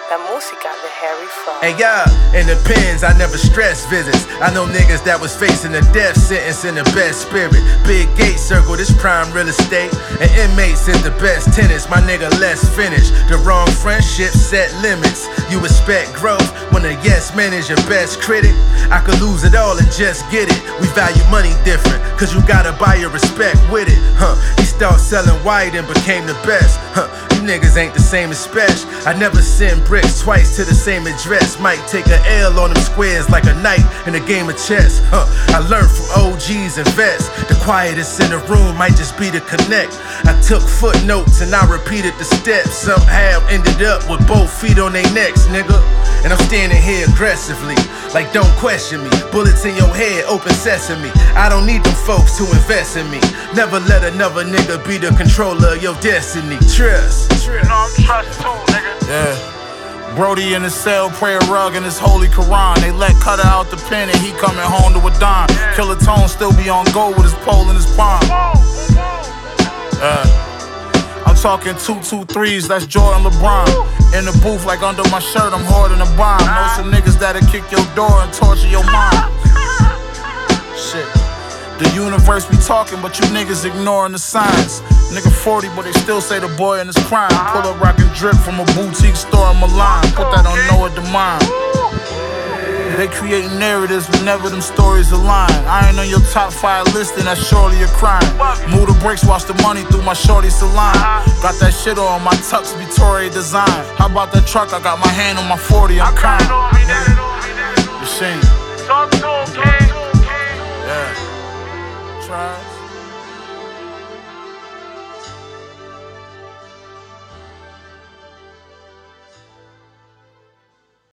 La música de Harry Fraud. Hey, yeah, in the pens, I never stress visits. I know niggas that was facing a death sentence in the best spirit. Big gate circle, this prime real estate. And inmates is the best tenants, my nigga, let's finish. The wrong friendship set limits. You expect growth when a yes man is your best critic. I could lose it all and just get it. We value money different, cause you gotta buy your respect with it. He started selling white and became the best. You niggas ain't the same as Spesh. I never send bricks twice to the same address. Might take a L on them squares like a knight in a game of chess. I learned from OGs and vets. The quietest in the room might just be to connect. I took footnotes and I repeated the steps. Somehow ended up with both feet on their necks, nigga. And I'm standing here aggressively, like don't question me. Bullets in your head, open sesame. I don't need them folks to invest in me. Never let another nigga be the controller of your destiny. Trust. You know I'm trust too, nigga. Yeah. Brody in his cell, pray a rug in his holy Quran. They let Cutter out the pen and he coming home to a dime. Killer Tone still be on go with his pole in his palm. I'm talking 2-2-3s, that's Jordan LeBron. In the booth like under my shirt, I'm hoarding a bomb. Know some niggas that'll kick your door and torture your mind. Shit. The universe be talking, but you niggas ignoring the signs. Nigga 40, but they still say the boy in his prime. Pull up rock and drip from a boutique store in Milan. Put that on Noah Demine. They create narratives, but never them stories align. I ain't on your top 5 list, and that's surely a crime. Move the brakes, watch the money through my shorty salon. Got that shit on my Tux Victoria design. How about that truck? I got my hand on my 40, I'm kind. Machine.